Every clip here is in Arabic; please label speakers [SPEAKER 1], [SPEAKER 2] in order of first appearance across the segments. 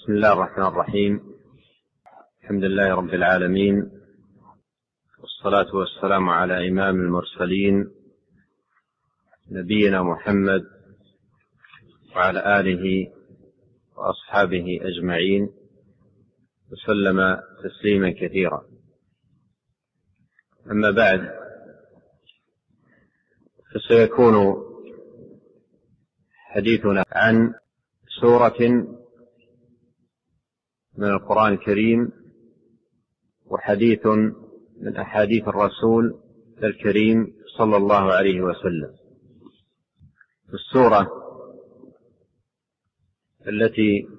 [SPEAKER 1] بسم الله الرحمن الرحيم. الحمد لله رب العالمين، والصلاة والسلام على إمام المرسلين نبينا محمد وعلى آله وأصحابه أجمعين، وسلم تسليما كثيرا. أما بعد، فسيكون حديثنا عن سورة من القرآن الكريم، وحديث من أحاديث الرسول الكريم صلى الله عليه وسلم. السورة التي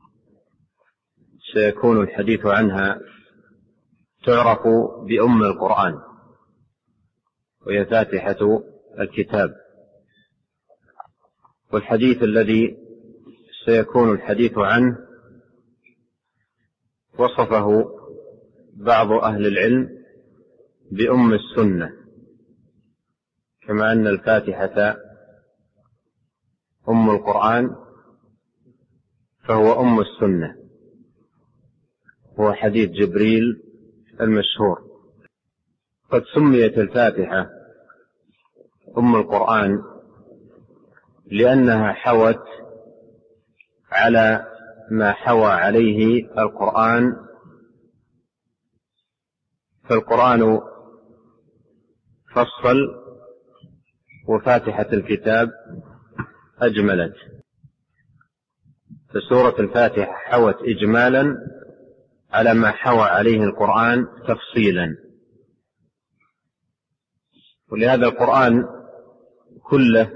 [SPEAKER 1] سيكون الحديث عنها تعرف بأم القرآن، وهي فاتحة الكتاب. والحديث الذي سيكون الحديث عنه وصفه بعض أهل العلم بأم السنة، كما أن الفاتحة أم القرآن فهو أم السنة، هو حديث جبريل المشهور. قد سميت الفاتحة أم القرآن لأنها حوت على ما حوى عليه القرآن، فالقرآن فصل، وفاتحة الكتاب أجملت. فسورة الفاتحة حوت إجمالا على ما حوى عليه القرآن تفصيلا، ولهذا القرآن كله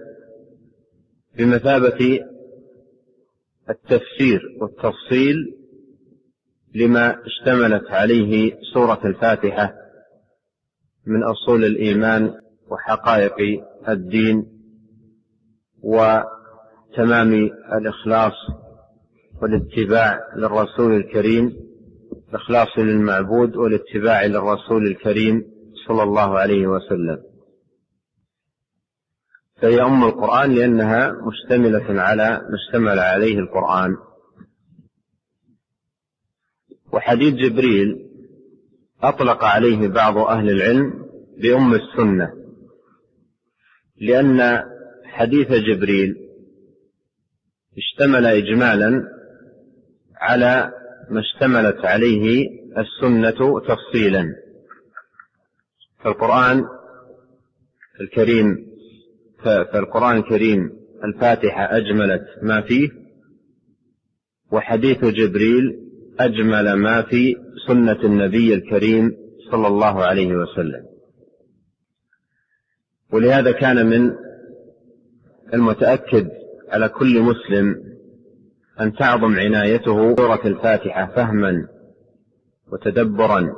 [SPEAKER 1] بمثابة التفسير والتفصيل لما اشتملت عليه سورة الفاتحة من أصول الإيمان وحقائق الدين وتمام الإخلاص والاتباع للرسول الكريم، الإخلاص للمعبود والاتباع للرسول الكريم صلى الله عليه وسلم. فهي أم القرآن لأنها مشتملة على ما اشتمل عليه القرآن. وحديث جبريل أطلق عليه بعض أهل العلم بأم السنة، لأن حديث جبريل اشتمل إجمالا على ما اشتملت عليه السنة تفصيلا. فالقرآن الكريم الفاتحة أجملت ما فيه، وحديث جبريل أجمل ما في سنة النبي الكريم صلى الله عليه وسلم. ولهذا كان من المتأكد على كل مسلم أن تعظم عنايته سورة الفاتحة فهما وتدبرا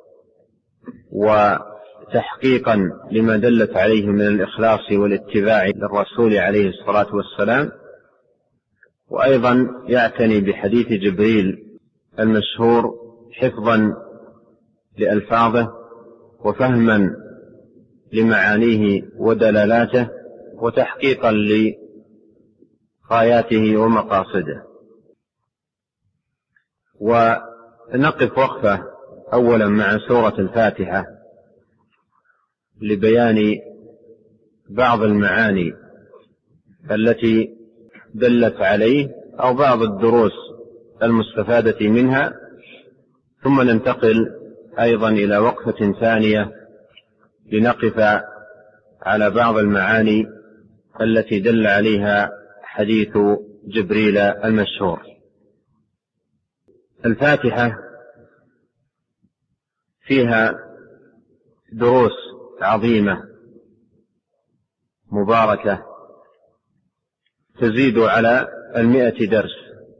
[SPEAKER 1] وتحقيقا لما دلت عليه من الإخلاص والاتباع للرسول عليه الصلاة والسلام، وأيضا يعتني بحديث جبريل المشهور حفظا لألفاظه وفهما لمعانيه ودلالاته وتحقيقا لغاياته ومقاصده. ونقف وقفة أولا مع سورة الفاتحة لبيان بعض المعاني التي دلت عليه أو بعض الدروس المستفادة منها، ثم ننتقل أيضا إلى وقفة ثانية لنقف على بعض المعاني التي دل عليها حديث جبريل المشهور. الفاتحة فيها دروس عظيمة مباركة تزيد على 100 درس،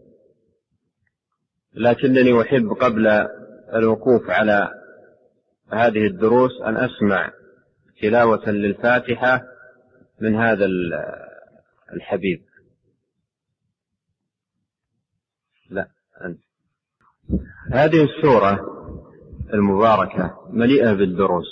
[SPEAKER 1] لكنني أحب قبل الوقوف على هذه الدروس أن أسمع تلاوة للفاتحة من هذا الحبيب. لا أنت. هذه السورة المباركة مليئة بالدروس،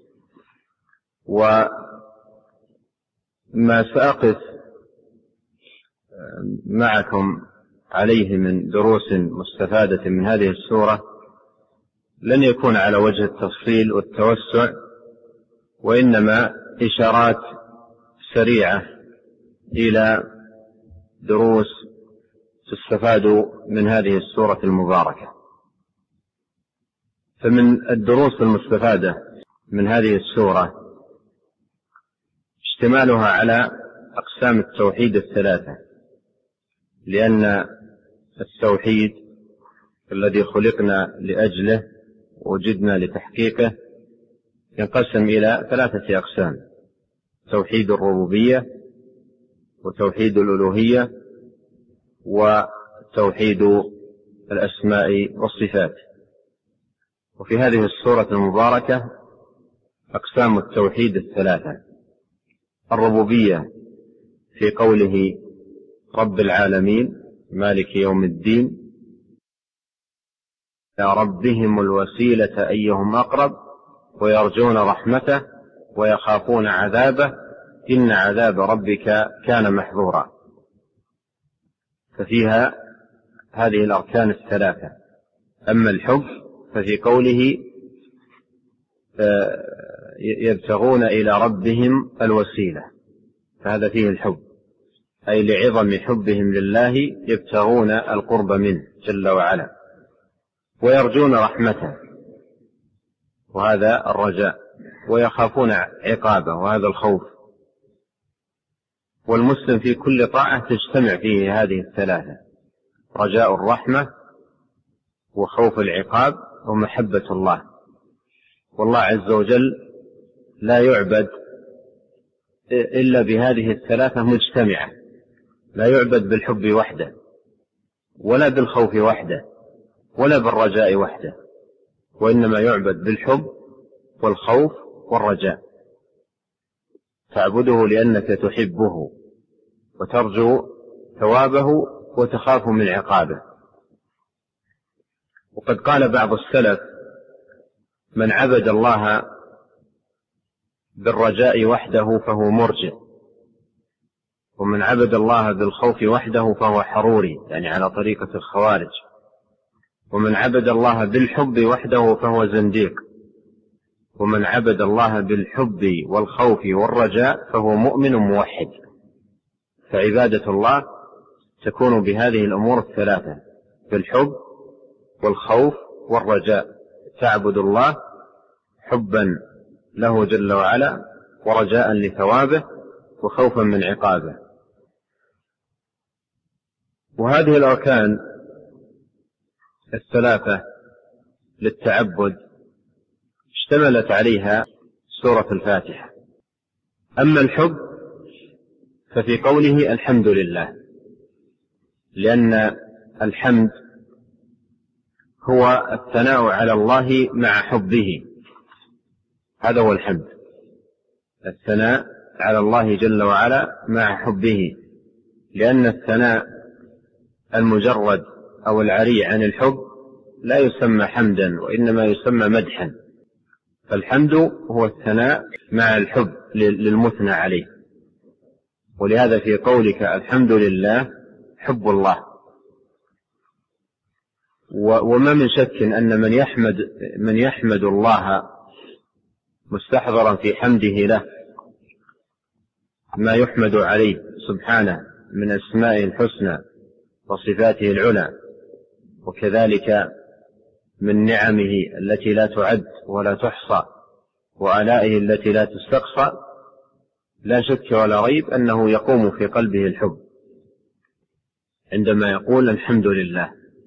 [SPEAKER 1] وما سأقف معكم عليه من دروس مستفادة من هذه السورة لن يكون على وجه التفصيل والتوسع، وإنما إشارات سريعة إلى دروس تستفاد من هذه السورة المباركة. فمن الدروس المستفادة من هذه السورة اشتمالها على أقسام التوحيد الثلاثة، لأن التوحيد الذي خلقنا لأجله وجدنا لتحقيقه ينقسم إلى ثلاثة أقسام: توحيد الربوبية، وتوحيد الألوهية، وتوحيد الأسماء والصفات. وفي هذه السورة المباركة أقسام التوحيد الثلاثة: الربوبية في قوله رب العالمين مالك يوم الدين، إلى ربهم الوسيلة أيهم أقرب ويرجون رحمته ويخافون عذابه إن عذاب ربك كان محظورا. ففيها هذه الأركان الثلاثة. أما الحب ففي قوله يبتغون إلى ربهم الوسيلة، فهذا فيه الحب، أي لعظم حبهم لله يبتغون القرب منه جل وعلا، ويرجون رحمته، وهذا الرجاء، ويخافون عقابه، وهذا الخوف. والمسلم في كل طاعة تجتمع فيه هذه الثلاثة: رجاء الرحمة، وخوف العقاب، ومحبة الله. والله عز وجل لا يعبد إلا بهذه الثلاثة مجتمعة، لا يعبد بالحب وحده، ولا بالخوف وحده، ولا بالرجاء وحده، وإنما يعبد بالحب والخوف والرجاء. تعبده لأنك تحبه وترجو ثوابه وتخاف من عقابه. وقد قال بعض السلف: من عبد الله بالرجاء وحده فهو مرجئ، ومن عبد الله بالخوف وحده فهو حروري، يعني على طريقة الخوارج، ومن عبد الله بالحب وحده فهو زنديق، ومن عبد الله بالحب والخوف والرجاء فهو مؤمن موحد. فعبادة الله تكون بهذه الأمور الثلاثة: بالحب والخوف والرجاء. تعبد الله حبا له جل وعلا، ورجاء لثوابه، وخوفا من عقابه. وهذه الأركان الثلاثة للتعبد اشتملت عليها سورة الفاتحة. أما الحب ففي قوله الحمد لله، لأن الحمد هو الثناء على الله مع حبه، هذا هو الحمد، الثناء على الله جل وعلا مع حبه. لأن الثناء المجرد أو العري عن الحب لا يسمى حمدا، وإنما يسمى مدحا. فالحمد هو الثناء مع الحب للمثنى عليه. ولهذا في قولك الحمد لله حب الله. وما من شك أن من يحمد الله مستحضرا في حمده له ما يحمد عليه سبحانه من أسمائه الحسنى وصفاته العلى، وكذلك من نعمه التي لا تعد ولا تحصى، وآلائه التي لا تستقصى، لا شك ولا ريب أنه يقوم في قلبه الحب عندما يقول الحمد لله.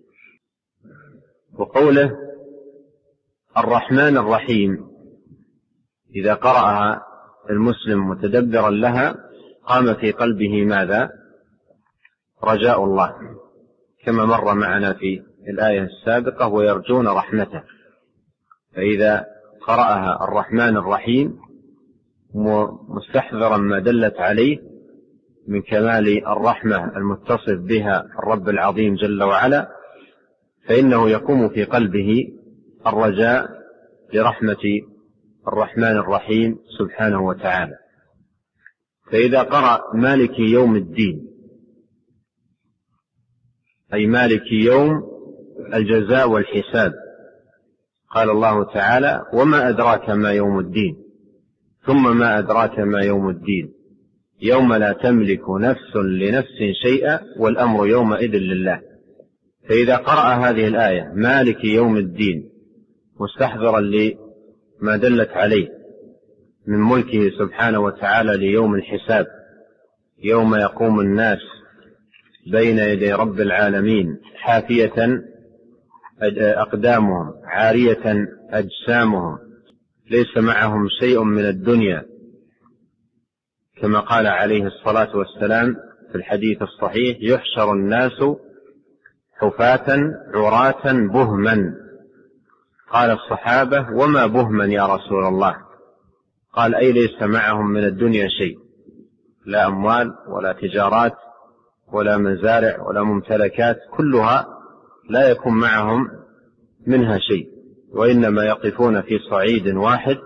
[SPEAKER 1] وقوله الرحمن الرحيم إذا قرأها المسلم متدبرا لها قام في قلبه ماذا؟ رجاء الله، كما مر معنا في الآية السابقة: ويرجون رحمته. فإذا قرأها الرحمن الرحيم مستحضرا ما دلت عليه من كمال الرحمة المتصف بها الرب العظيم جل وعلا، فإنه يقوم في قلبه الرجاء لرحمة الرحمن الرحيم سبحانه وتعالى. فإذا قرأ مالك يوم الدين أي مالك يوم الجزاء والحساب. قال الله تعالى: وما أدراك ما يوم الدين، ثم ما أدراك ما يوم الدين، يوم لا تملك نفس لنفس شيئا والأمر يومئذ لله. فإذا قرأ هذه الآية مالك يوم الدين مستحضرا لما دلت عليه من ملكه سبحانه وتعالى ليوم الحساب، يوم يقوم الناس بين يدي رب العالمين حافية أقدامهم عارية أجسامهم، ليس معهم شيء من الدنيا، كما قال عليه الصلاة والسلام في الحديث الصحيح: يحشر الناس حفاة عراة بهما. قال الصحابة: وما بهما يا رسول الله؟ قال: أي ليس معهم من الدنيا شيء، لا أموال ولا تجارات ولا مزارع ولا ممتلكات، كلها لا يكون معهم منها شيء، وإنما يقفون في صعيد واحد،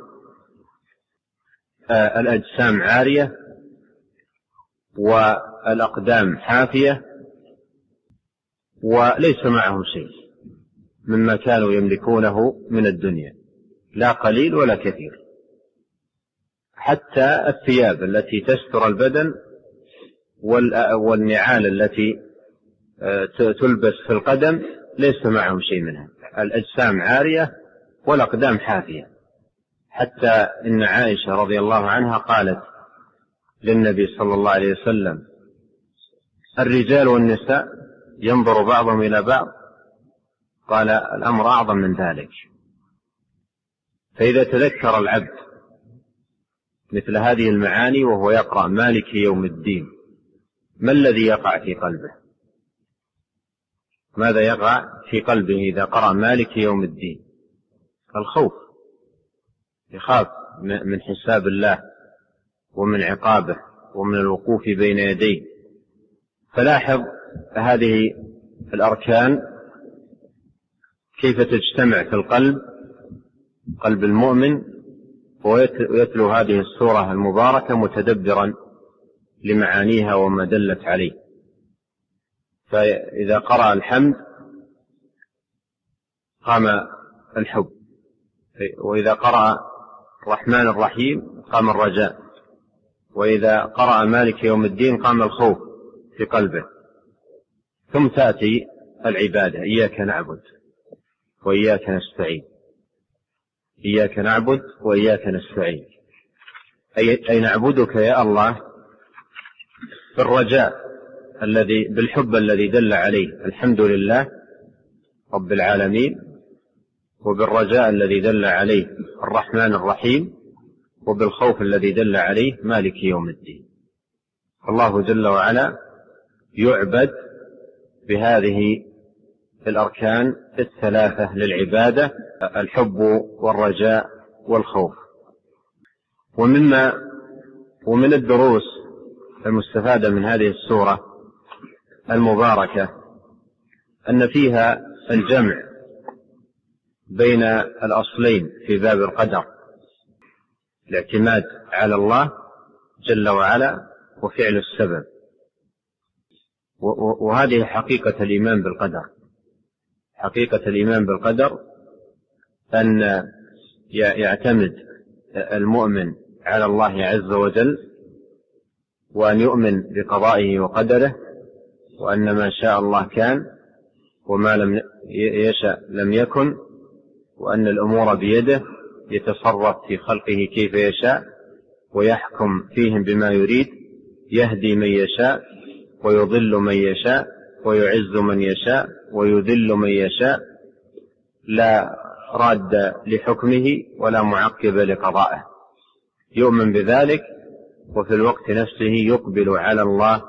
[SPEAKER 1] الأجسام عارية والأقدام حافية، وليس معهم شيء مما كانوا يملكونه من الدنيا، لا قليل ولا كثير. حتى الثياب التي تستر البدن والنعال التي تلبس في القدم ليس معهم شيء منها، الأجسام عارية والأقدام حافية. حتى إن عائشة رضي الله عنها قالت للنبي صلى الله عليه وسلم: الرجال والنساء ينظر بعضهم إلى بعض؟ قال: الأمر أعظم من ذلك. فإذا تذكر العبد مثل هذه المعاني وهو يقرأ مالك يوم الدين، ما الذي يقع في قلبه؟ ماذا يقع في قلبه إذا قرأ مالك يوم الدين؟ الخوف، يخاف من حساب الله ومن عقابه ومن الوقوف بين يديه. فلاحظ هذه الأركان كيف تجتمع في قلب المؤمن، ويتلو هذه السورة المباركة متدبرا لمعانيها وما دلت عليه. فإذا قرأ الحمد قام الحب، وإذا قرأ الرحمن الرحيم قام الرجاء، وإذا قرأ مالك يوم الدين قام الخوف في قلبه. ثم تأتي العبادة: إياك نعبد وإياك نستعين. إياك نعبد وإياك نستعين، أي نعبدك يا الله بالرجاء بالحب الذي دل عليه الحمد لله رب العالمين، وبالرجاء الذي دل عليه الرحمن الرحيم، وبالخوف الذي دل عليه مالك يوم الدين. الله جل وعلا يعبد بهذه الأركان الثلاثة للعبادة: الحب والرجاء والخوف. ومن الدروس المستفادة من هذه السورة المباركة أن فيها الجمع بين الأصلين في باب القدر: الاعتماد على الله جل وعلا وفعل السبب. وهذه حقيقة الإيمان بالقدر. حقيقة الإيمان بالقدر أن يعتمد المؤمن على الله عز وجل، وأن يؤمن بقضائه وقدره، وأن ما شاء الله كان وما لم يشأ لم يكن، وأن الأمور بيده يتصرف في خلقه كيف يشاء ويحكم فيهم بما يريد، يهدي من يشاء ويضل من يشاء ويعز من يشاء ويذل من يشاء، لا راد لحكمه ولا معقب لقضائه. يؤمن بذلك، وفي الوقت نفسه يقبل على الله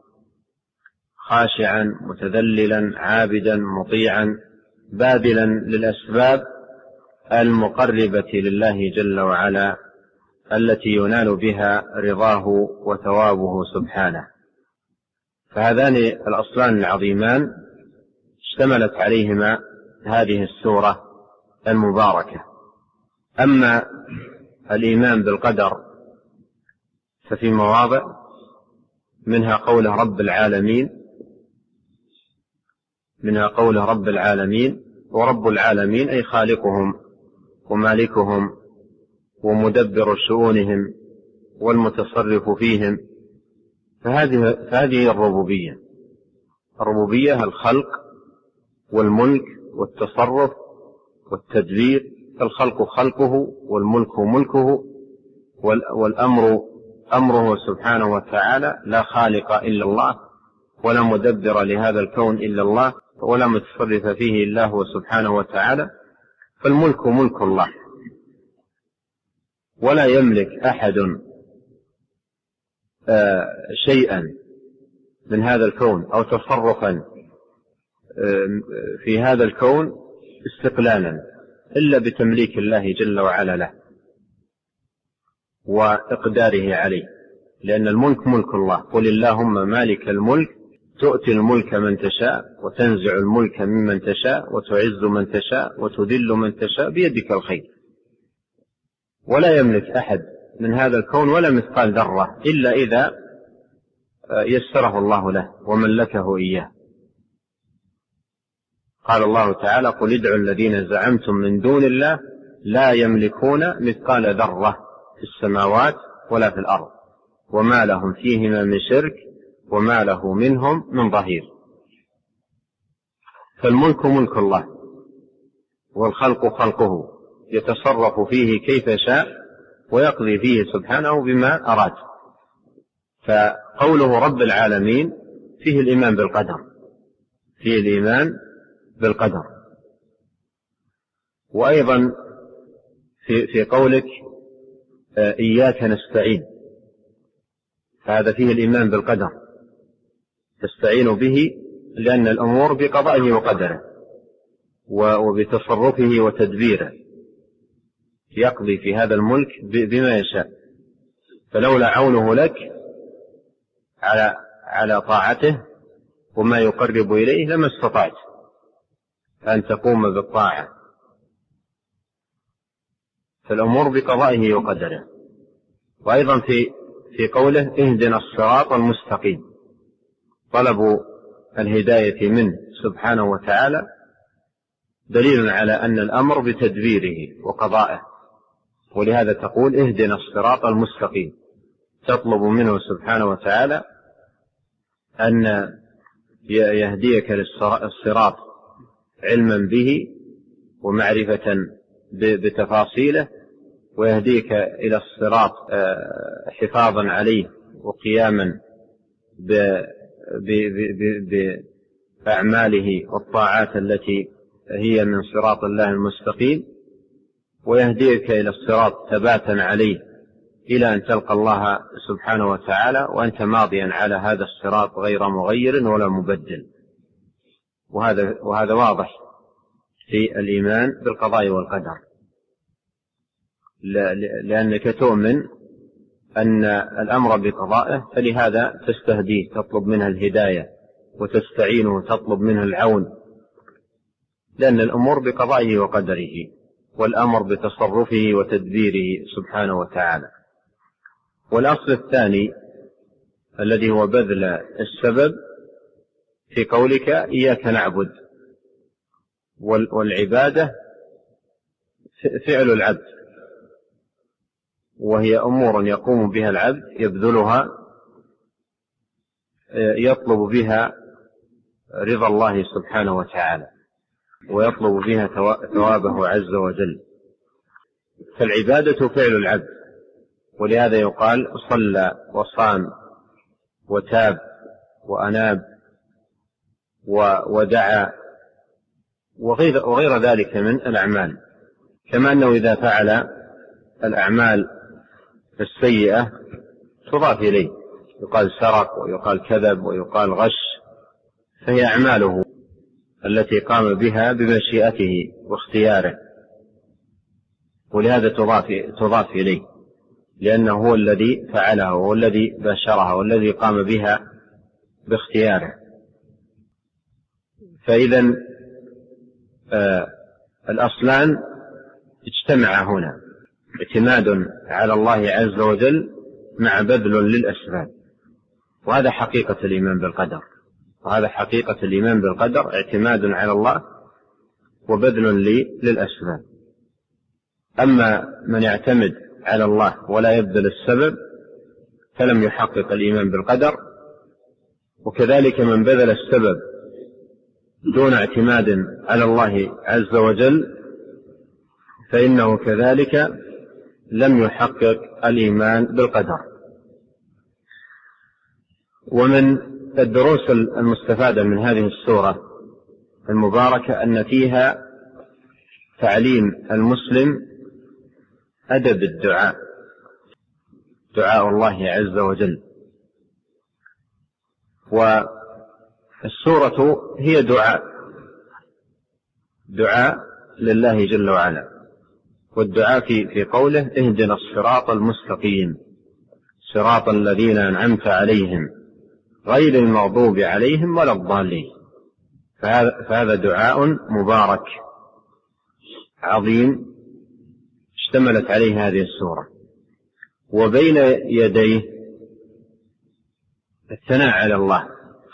[SPEAKER 1] خاشعا متذللا عابدا مطيعا باذلا للأسباب المقربة لله جل وعلا التي ينال بها رضاه وثوابه سبحانه. فهذان الأصلان العظيمان اشتملت عليهما هذه السورة المباركة. أما الإيمان بالقدر ففي مواضع منها قوله رب العالمين، منها قوله رب العالمين، ورب العالمين أي خالقهم ومالكهم ومدبر شؤونهم والمتصرف فيهم. فهذه الربوبية. الربوبية الخلق والملك والتصرف والتدبير. الخلق خلقه والملك ملكه والأمر أمره سبحانه وتعالى، لا خالق إلا الله ولا مدبر لهذا الكون إلا الله ولا متصرف فيه إلا هو سبحانه وتعالى. فالملك ملك الله، ولا يملك أحد شيئا من هذا الكون أو تصرفا في هذا الكون استقلالا إلا بتمليك الله جل وعلا له وإقداره عليه، لأن الملك ملك الله. قل اللهم مالك الملك تؤتي الملك من تشاء وتنزع الملك ممن تشاء وتعز من تشاء وتذل من تشاء بيدك الخير. ولا يملك أحد من هذا الكون ولا مثقال ذرة إلا إذا يسره الله له وملكه إياه. قال الله تعالى قل ادعوا الذين زعمتم من دون الله لا يملكون مثقال ذرة في السماوات ولا في الأرض وما لهم فيهما من شرك وما له منهم من ظهير. فالملك ملك الله والخلق خلقه، يتصرف فيه كيف شاء ويقضي فيه سبحانه بما أراد. فقوله رب العالمين فيه الإيمان بالقدر، فيه الإيمان بالقدر. وأيضا في قولك إياك نستعين، فهذا فيه الإيمان بالقدر، تستعين به لأن الأمور بقضائه وقدره وبتصرفه وتدبيره، يقضي في هذا الملك بما يشاء. فلولا عونه لك على طاعته وما يقرب إليه لما استطعت أن تقوم بالطاعة. فالأمور بقضائه وقدره. وأيضا في قوله اهدنا الصراط المستقيم، طلب الهداية منه سبحانه وتعالى دليل على أن الأمر بتدبيره وقضائه، ولهذا تقول اهدنا الصراط المستقيم، تطلب منه سبحانه وتعالى أن يهديك للصراط علما به ومعرفة بتفاصيله، ويهديك إلى الصراط حفاظا عليه وقياما بأعماله والطاعات التي هي من صراط الله المستقيم، ويهديك إلى الصراط ثباتا عليه إلى أن تلقى الله سبحانه وتعالى وأنت ماضيا على هذا الصراط غير مغير ولا مبدل. وهذا واضح في الإيمان بالقضاء والقدر، لأنك تؤمن أن الأمر بقضائه، فلهذا تستهديه، تطلب منه الهداية وتستعينه وتطلب منه العون، لأن الأمور بقضائه وقدره والأمر بتصرفه وتدبيره سبحانه وتعالى. والأصل الثاني الذي هو بذل السبب في قولك إياك نعبد، والعبادة فعل العبد، وهي أمور يقوم بها العبد يبذلها يطلب بها رضا الله سبحانه وتعالى ويطلب بها ثوابه عز وجل. فالعبادة فعل العبد، ولهذا يقال صلى وصام وتاب وأناب ودعا وغير ذلك من الأعمال. كما أنه إذا فعل الأعمال السيئة تضاف إليه، يقال سرق ويقال كذب ويقال غش، فهي أعماله التي قام بها بمشيئته واختياره، ولهذا تضاف إليه، لأنه هو الذي فعلها وهو الذي باشرها والذي قام بها باختياره. فإذا الأصلان اجتمع هنا، اعتماد على الله عز وجل مع بذل للأسباب، وهذا حقيقة الإيمان بالقدر. وهذا حقيقة الإيمان بالقدر، اعتماد على الله وبذل للأسباب. أما من يعتمد على الله ولا يبذل السبب فلم يحقق الإيمان بالقدر، وكذلك من بذل السبب دون اعتماد على الله عز وجل فإنه كذلك لم يحقق الإيمان بالقدر. ومن الدروس المستفادة من هذه السورة المباركة أن فيها تعليم المسلم أدب الدعاء، دعاء الله عز وجل. والسورة هي دعاء لله جل وعلا، والدعاء في قوله اهدنا الصراط المستقيم صراط الذين أنعمت عليهم غير المغضوب عليهم ولا الضالين. فهذا دعاء مبارك عظيم اشتملت عليه هذه السورة، وبين يديه الثناء على الله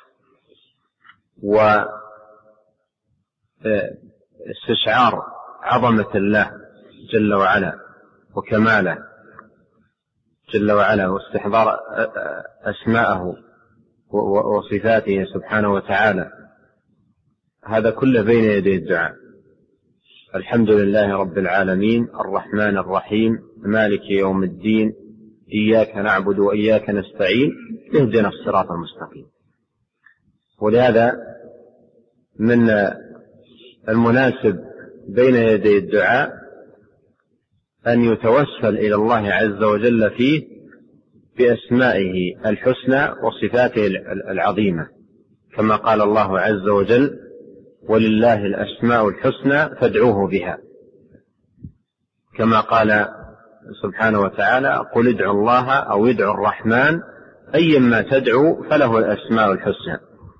[SPEAKER 1] واستشعار عظمة الله جل وعلا وكماله جل وعلا، واستحضار أسماءه وصفاته سبحانه وتعالى. هذا كله بين يدي الدعاء. الحمد لله رب العالمين الرحمن الرحيم مالك يوم الدين إياك نعبد وإياك نستعين اهدنا الصراط المستقيم. ولهذا من المناسب بين يدي الدعاء أن يتوسل إلى الله عز وجل فيه بأسمائه الحسنى وصفاته العظيمة، كما قال الله عز وجل ولله الأسماء الحسنى فادعوه بها، كما قال سبحانه وتعالى قل ادعوا الله أو ادعوا الرحمن أيما تدعو فله الأسماء الحسنى.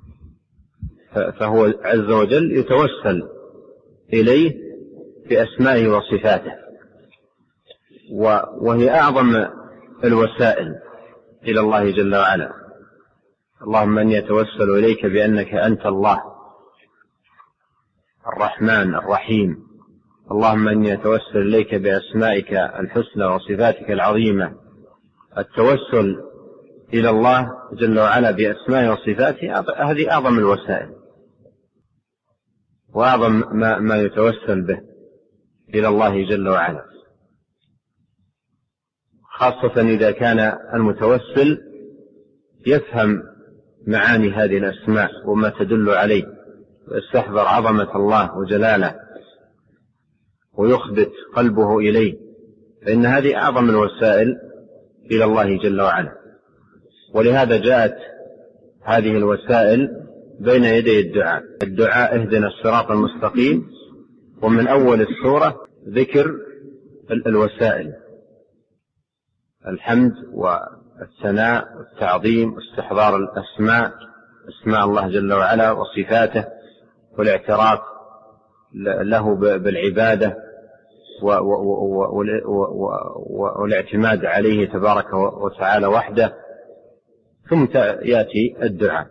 [SPEAKER 1] فهو عز وجل يتوسل إليه بأسمائه وصفاته، وهي أعظم الوسائل إلى الله جل وعلا. اللهم أني أتوسل إليك بأنك أنت الله الرحمن الرحيم، اللهم أني أتوسل إليك بأسمائك الحسنى وصفاتك العظيمة. التوسل إلى الله جل وعلا بأسمائه وصفاته هذه أعظم الوسائل وأعظم ما يتوسل به إلى الله جل وعلا، خاصة إذا كان المتوسل يفهم معاني هذه الأسماء وما تدل عليه، ويستحضر عظمة الله وجلاله ويخبت قلبه إليه، فإن هذه أعظم الوسائل إلى الله جل وعلا. ولهذا جاءت هذه الوسائل بين يدي الدعاء اهدنا الصراط المستقيم، ومن أول السورة ذكر الوسائل الحمد والثناء والتعظيم واستحضار أسماء الله جل وعلا وصفاته، والاعتراف له بالعبادة والاعتماد عليه تبارك وتعالى وحده، ثم يأتي الدعاء.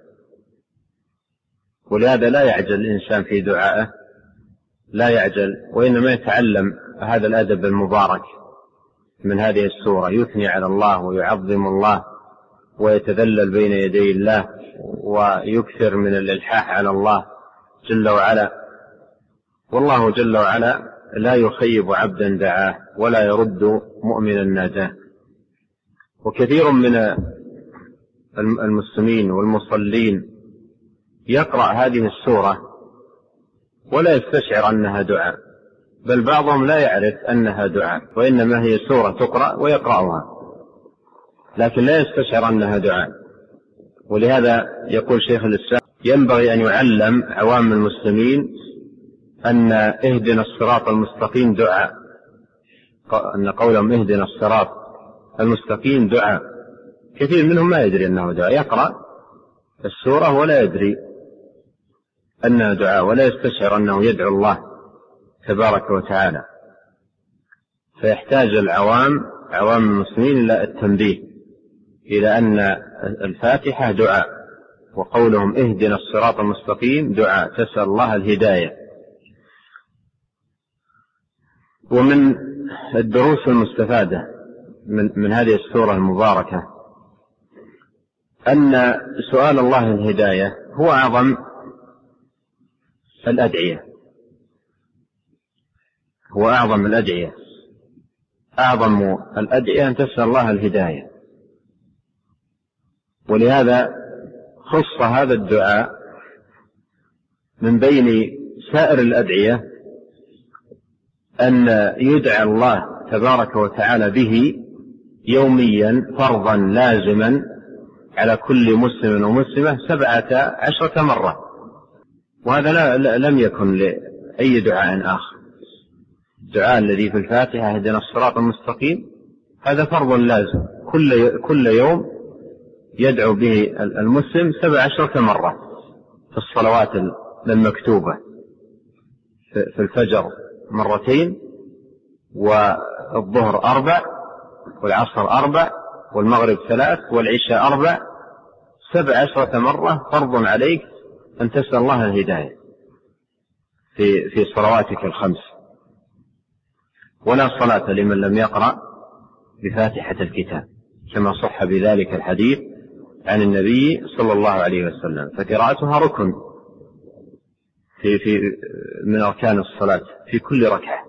[SPEAKER 1] ولهذا لا يعجل الإنسان في دعائه، لا يعجل، وإنما يتعلم هذا الأدب المبارك من هذه السورة، يثني على الله ويعظم الله ويتذلل بين يدي الله ويكثر من الإلحاح على الله جل وعلا. والله جل وعلا لا يخيب عبدا دعاه ولا يرد مؤمنا ناداه. وكثير من المسلمين والمصلين يقرأ هذه السورة ولا يستشعر أنها دعاء، بل بعضهم لا يعرف أنها دعاء، وإنما هي سورة تقرأ ويقرأها لكن لا يستشعر أنها دعاء. ولهذا يقول شيخ الإسلام ينبغي أن يعلم عوام المسلمين أن اهدنا الصراط المستقيم دعاء، أن قولهم اهدنا الصراط المستقيم دعاء. كثير منهم ما يدري أنه دعاء، يقرأ السورة ولا يدري أنها دعاء ولا يستشعر أنه يدعو الله تبارك وتعالى. فيحتاج عوام المسلمين إلى التنبيه إلى أن الفاتحة دعاء، وقولهم اهدنا الصراط المستقيم دعاء تسأل الله الهداية. ومن الدروس المستفادة من هذه السورة المباركة أن سؤال الله الهداية هو أعظم الأدعية، هو أعظم الأدعية. أعظم الأدعية أن تسأل الله الهداية، ولهذا خص هذا الدعاء من بين سائر الأدعية أن يدعى الله تبارك وتعالى به يوميا فرضا لازما على كل مسلم ومسلمة 17 مرة، وهذا لم يكن لأي دعاء آخر. الدعاء الذي في الفاتحة اهدنا الصراط المستقيم هذا فرض لازم كل يوم يدعو به المسلم 17 مرة في الصلوات المكتوبة، في الفجر 2 والظهر 4 والعصر 4 والمغرب 3 والعشاء 4، 17 مرة فرض عليك أن تسأل الله الهداية في صلواتك الخمس. ولا صلاة لمن لم يقرأ بفاتحة الكتاب، كما صح بذلك الحديث عن النبي صلى الله عليه وسلم، فقراءتها ركن من أركان الصلاة في كل ركعة.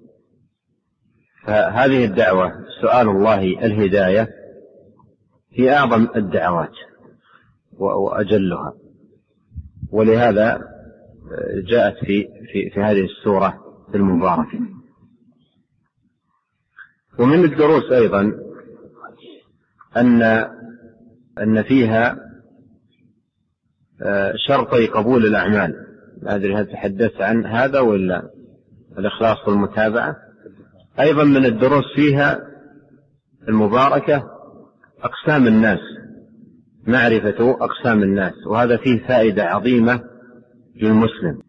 [SPEAKER 1] فهذه الدعوة سؤال الله الهداية هي أعظم الدعوات وأجلها، ولهذا جاءت في هذه السورة المباركة. ومن الدروس أيضا أن فيها شرطي قبول الأعمال. لا أدري هل تحدثت عن هذا ولا الإخلاص والمتابعة. أيضا من الدروس فيها المباركة أقسام الناس، معرفة أقسام الناس، وهذا فيه فائدة عظيمة للمسلم.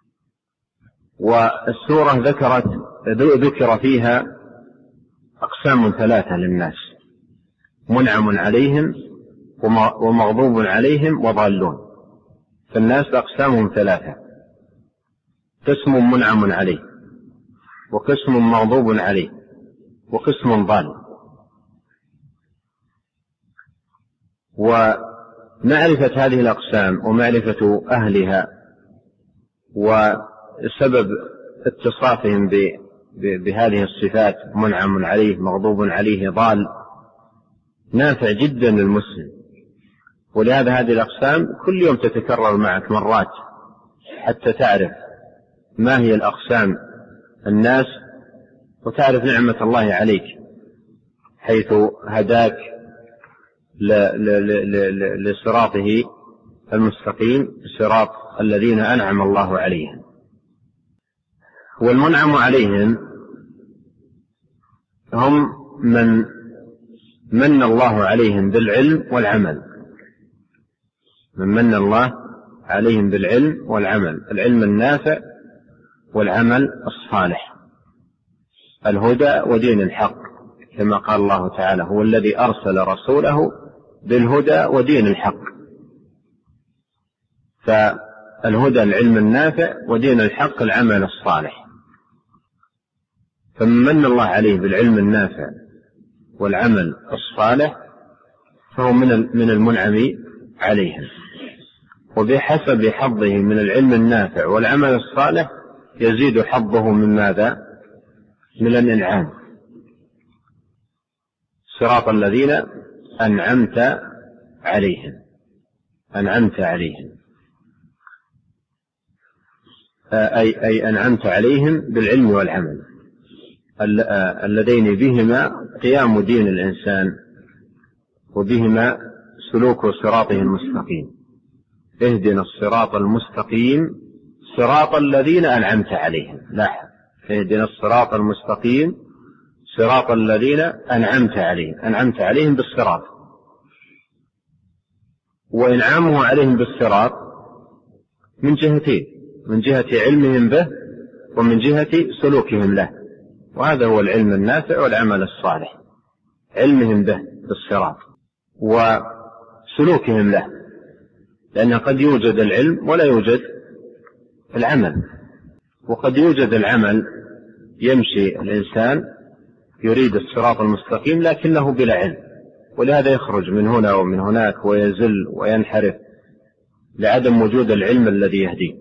[SPEAKER 1] والسورة ذكر فيها أقسام 3 للناس: منعم عليهم ومغضوب عليهم وضالون. فالناس أقسامهم 3: قسم منعم عليه، وقسم مغضوب عليه، وقسم ضال. ومعرفة هذه الأقسام ومعرفة أهلها وسبب اتصافهم بهذه الصفات منعم عليه مغضوب عليه ضال نافع جدا للمسلم. ولهذا هذه الأقسام كل يوم تتكرر معك مرات حتى تعرف ما هي الأقسام الناس، وتعرف نعمة الله عليك حيث هداك لصراطه المستقيم، صراط الذين أنعم الله عليهم. والمنعم عليهم هم من الله عليهم بالعلم والعمل، من الله عليهم بالعلم والعمل، العلم النافع والعمل الصالح، الهدى ودين الحق، كما قال الله تعالى: هو الذي أرسل رسوله بالهدى ودين الحق. فالهدى العلم النافع، ودين الحق العمل الصالح. فمن الله عليه بالعلم النافع والعمل الصالح فهو من المنعم عليهم. وبحسب حظه من العلم النافع والعمل الصالح يزيد حظه من ماذا؟ من الإنعام. صراط الذين أنعمت عليهم، أنعمت عليهم أي أنعمت عليهم بالعلم والعمل اللذين بهما قيام دين الإنسان وبهما سلوك صراطه المستقيم. اهدنا الصراط المستقيم صراط الذين أنعمت عليهم. لاحظ: اهدنا الصراط المستقيم صراط الذين أنعمت عليهم. أنعمت عليهم بالصراط، وإنعامه عليهم بالصراط من جهتين: من جهة علمهم به ومن جهة سلوكهم له. وهذا هو العلم النافع والعمل الصالح: علمهم به بالصراط وسلوكهم له. لأن قد يوجد العلم ولا يوجد العمل، وقد يوجد العمل يمشي الإنسان يريد الصراط المستقيم لكنه بلا علم، ولهذا يخرج من هنا ومن هناك ويزل وينحرف لعدم وجود العلم الذي يهديه.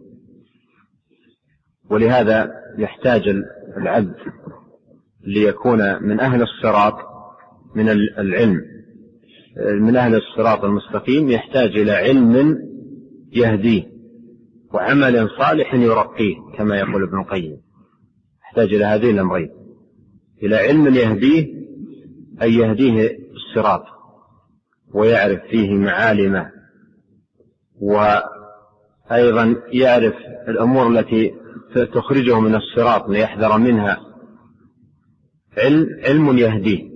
[SPEAKER 1] ولهذا يحتاج العبد ليكون من أهل الصراط، من العلم، من أهل الصراط المستقيم، يحتاج إلى علم يهديه وعمل صالح يرقيه كما يقول ابن القيم. يحتاج إلى هذين الأمرين، إلى علم يهديه أي يهديه الصراط ويعرف فيه معالمه، وأيضا يعرف الأمور التي تخرجه من الصراط ليحذر منها. علم يهديه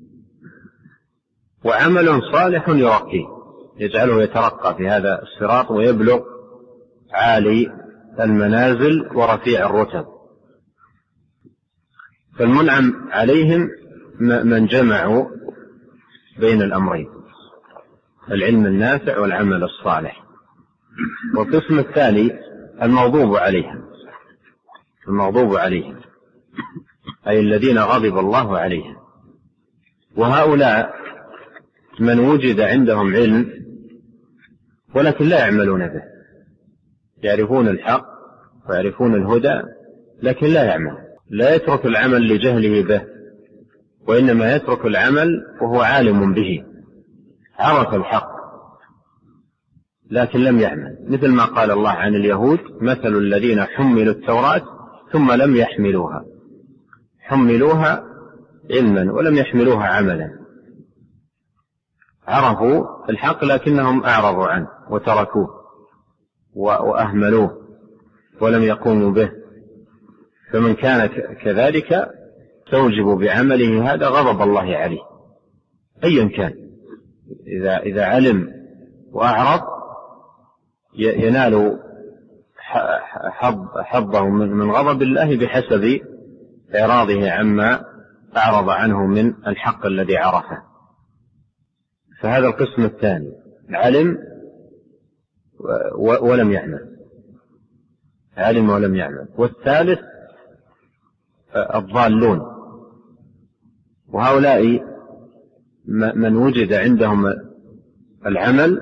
[SPEAKER 1] وعمل صالح يرقيه، يجعله يترقى في هذا الصراط ويبلغ عالي المنازل ورفيع الرتب. فالمنعم عليهم من جمعوا بين الأمرين، العلم النافع والعمل الصالح. والقسم الثاني المغضوب عليهم، المغضوب عليهم أي الذين غضب الله عليهم. وهؤلاء من وجد عندهم علم ولكن لا يعملون به، يعرفون الحق ويعرفون الهدى لكن لا يعمل، لا يترك العمل لجهله به، وإنما يترك العمل وهو عالم به، عرف الحق لكن لم يعمل. مثل ما قال الله عن اليهود: مثل الذين حملوا التوراة ثم لم يحملوها، حملوها علما ولم يحملوها عملا، عرفوا الحق لكنهم أعرضوا عنه وتركوه وأهملوه ولم يقوموا به. فمن كان كذلك توجب بعمله هذا غضب الله عليه أيا كان. إذا علم وأعرض ينال حظه من غضب الله بحسب إعراضه عما أعرض عنه من الحق الذي عرفه. فهذا القسم الثاني، علم ولم يعمل، علم ولم يعمل. والثالث الضالون، وهؤلاء من وجد عندهم العمل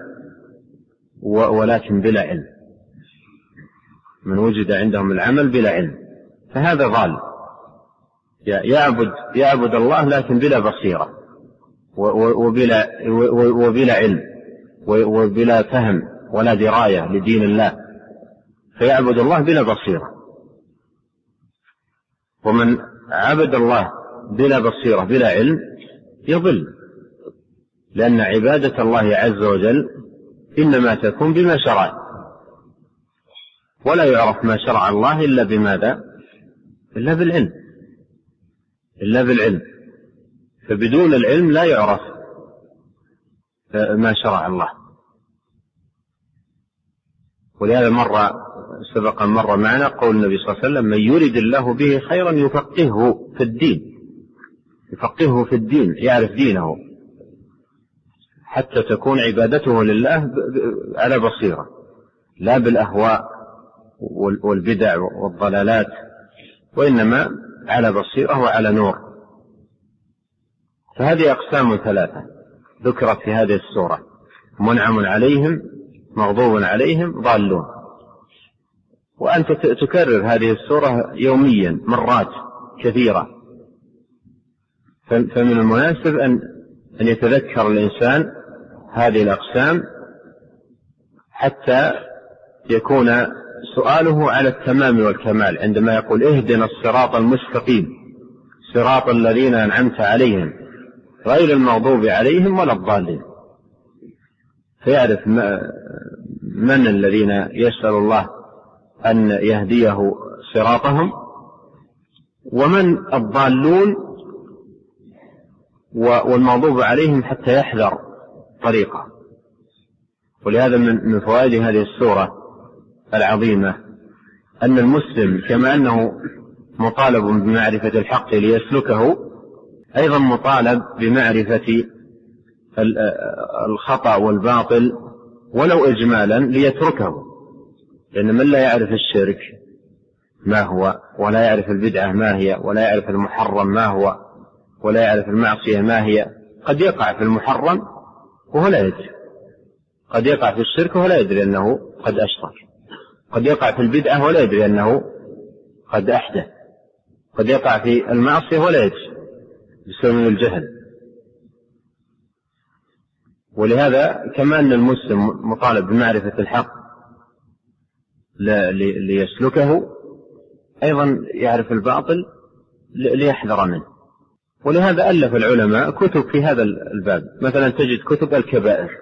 [SPEAKER 1] ولكن بلا علم، من وجد عندهم العمل بلا علم، فهذا ضال، يعبد الله لكن بلا بصيرة وبلا علم وبلا فهم ولا دراية لدين الله، فيعبد الله بلا بصيرة. ومن عبد الله بلا بصيرة بلا علم يضل، لأن عبادة الله عز وجل إنما تكون بما شرع، ولا يعرف ما شرع الله إلا بماذا؟ إلا بالعلم، إلا بالعلم. فبدون العلم لا يعرف ما شرع الله. ولهذا سبق مرة معنا قول النبي صلى الله عليه وسلم: من يرد الله به خيرا يفقهه في الدين، يفقهه في الدين، يعرف دينه، حتى تكون عبادته لله على بصيرة، لا بالأهواء والبدع والضلالات، وإنما على بصيرة وعلى نور. فهذه أقسام ثلاثة ذكرت في هذه السورة: منعم عليهم، مغضوب عليهم، ضالون. وأنت تكرر هذه السورة يوميا مرات كثيرة، فمن المناسب أن يتذكر الإنسان هذه الأقسام حتى يكون سؤاله على التمام والكمال، عندما يقول: اهدنا الصراط المستقيم صراط الذين أنعمت عليهم غير المغضوب عليهم ولا الضالين. فيعرف من الذين يسأل الله أن يهديه صراطهم، ومن الضالون والمغضوب عليهم، حتى يحذر طريقه. ولهذا من فوائد هذه السورة العظيمة أن المسلم كما أنه مطالب بمعرفة الحق ليسلكه، أيضا مطالب بمعرفة الخطأ والباطل ولو إجمالا ليتركه، لأن من لا يعرف الشرك ما هو، ولا يعرف البدعة ما هي، ولا يعرف المحرم ما هو، ولا يعرف المعصية ما هي، قد يقع في المحرم وهو لا يدري، قد يقع في الشرك وهو لا يدري أنه قد أشرك، قد يقع في البدعة ولا يدري أنه قد أحدث، قد يقع في المعصية ولا يدري بسبب الجهل. ولهذا كما أن المسلم مطالب بمعرفة الحق ليسلكه، أيضا يعرف الباطل ليحذر منه. ولهذا ألف العلماء كتب في هذا الباب، مثلا تجد كتب الكبائر،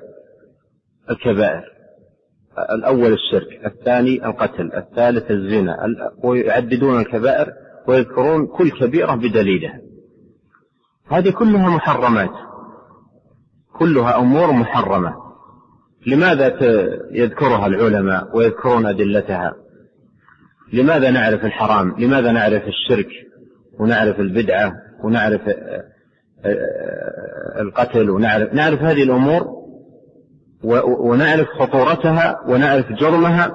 [SPEAKER 1] الأول الشرك، الثاني القتل، الثالث الزنا، ويعددون الكبائر ويذكرون كل كبيرة بدليلها. هذه كلها محرمات، كلها أمور محرمة. لماذا يذكرها العلماء ويذكرون أدلتها؟ لماذا نعرف الحرام؟ لماذا نعرف الشرك ونعرف البدعة ونعرف القتل ونعرف هذه الأمور ونعرف خطورتها ونعرف جرمها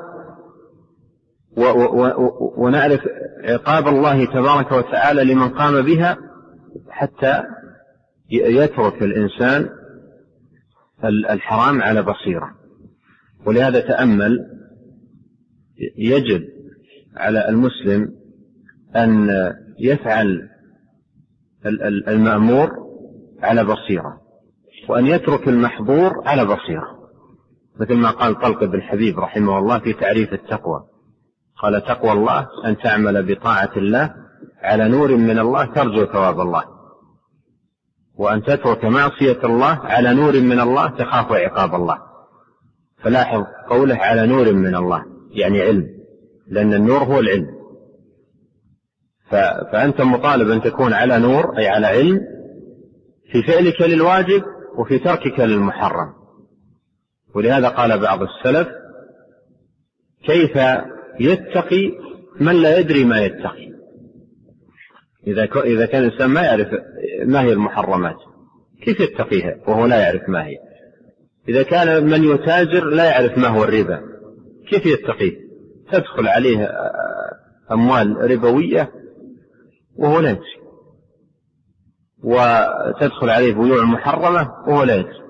[SPEAKER 1] ونعرف عقاب الله تبارك وتعالى لمن قام بها، حتى يترك الإنسان الحرام على بصيرة. ولهذا تأمل، يجب على المسلم أن يفعل المأمور على بصيرة، وأن يترك المحظور على بصيرة، مثل ما قال طلق بن حبيب رحمه الله في تعريف التقوى، قال: تقوى الله أن تعمل بطاعة الله على نور من الله ترجو ثواب الله، وأن تترك معصية الله على نور من الله تخاف عقاب الله. فلاحظ قوله على نور من الله، يعني علم، لأن النور هو العلم. فأنت مطالب أن تكون على نور، أي على علم، في فعلك للواجب وفي تركك للمحرم. ولهذا قال بعض السلف: كيف يتقي من لا يدري ما يتقي؟ إذا كان الإنسان ما يعرف ما هي المحرمات كيف يتقيها وهو لا يعرف ما هي؟ إذا كان من يتاجر لا يعرف ما هو الربا كيف يتقيه؟ تدخل عليه أموال ربوية وهو لا يدري، وتدخل عليه بيوع محرمة وهو لا يدري،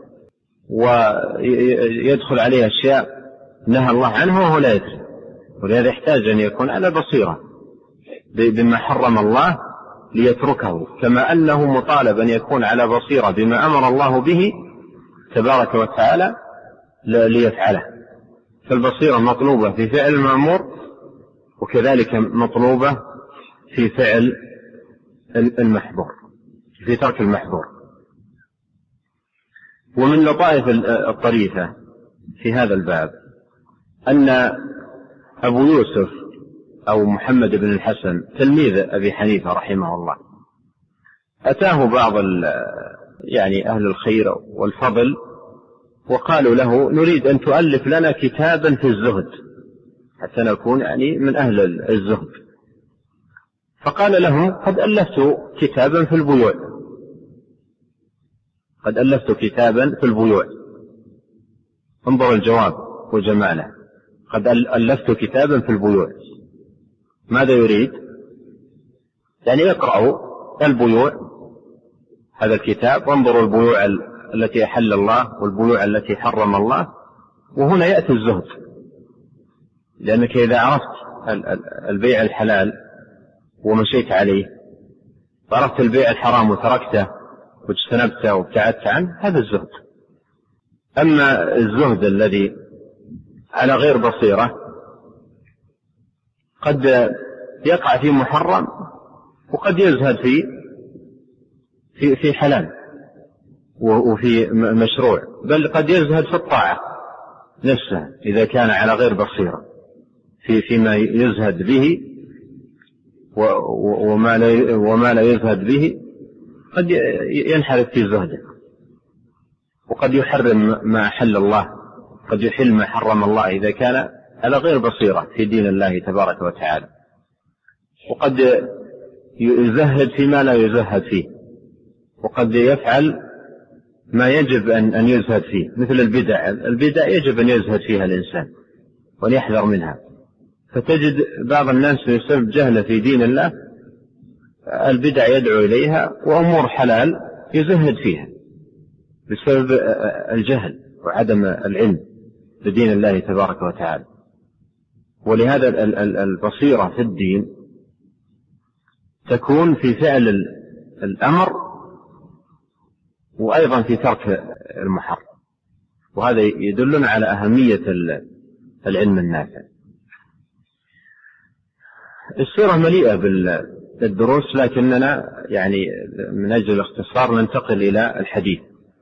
[SPEAKER 1] ويدخل عليه أشياء نهى الله عنه وهو لا يدري. ولهذا يحتاج أن يكون على بصيرة بما حرم الله ليتركه، كما أنه مطالب أن يكون على بصيرة بما أمر الله به تبارك وتعالى ليفعله. فالبصيرة مطلوبة في فعل المأمور، وكذلك مطلوبة في فعل المحظور، في ترك المحظور. ومن لطائف الطريفة في هذا الباب أن أبو يوسف أو محمد بن الحسن تلميذ أبي حنيفة رحمه الله، أتاه بعض يعني أهل الخير والفضل وقالوا له: نريد أن تؤلف لنا كتابا في الزهد حتى نكون يعني من أهل الزهد. فقال لهم: قد ألفت كتابا في البيوع، قد ألفت كتابا في البيوع. انظر الجواب وجماله، قد ألفت كتابا في البيوع. ماذا يريد؟ يعني يقرأوا البيوع، هذا الكتاب، وانظروا البيوع التي أحل الله والبيوع التي حرم الله. وهنا يأتي الزهد، لأنك إذا عرفت البيع الحلال ومشيت عليه، وعرفت البيع الحرام وتركته واجتنبته وابتعدت عنه، هذا الزهد. أما الزهد الذي على غير بصيرة قد يقع في محرم وقد يزهد في حلال وفي مشروع، بل قد يزهد في الطاعة نفسها إذا كان على غير بصيرة فيما يزهد به وما لا يزهد به. قد ينحرف في زهده، وقد يحرم ما أحل الله، قد يحل ما حرم الله إذا كان على غير بصيرة في دين الله تبارك وتعالى، وقد يزهد فيما لا يزهد فيه، وقد يفعل ما يجب أن يزهد فيه، مثل البدع يجب أن يزهد فيها الإنسان وأن يحذر منها. فتجد بعض الناس بسبب جهله في دين الله البدع يدعو إليها، وأمور حلال يزهد فيها بسبب الجهل وعدم العلم بدين الله تبارك وتعالى. ولهذا البصيرة في الدين تكون في فعل الأمر وأيضا في ترك المحرم، وهذا يدلنا على أهمية العلم النافع. السورة مليئة بالدروس، لكننا يعني من أجل الاختصار ننتقل إلى الحديث،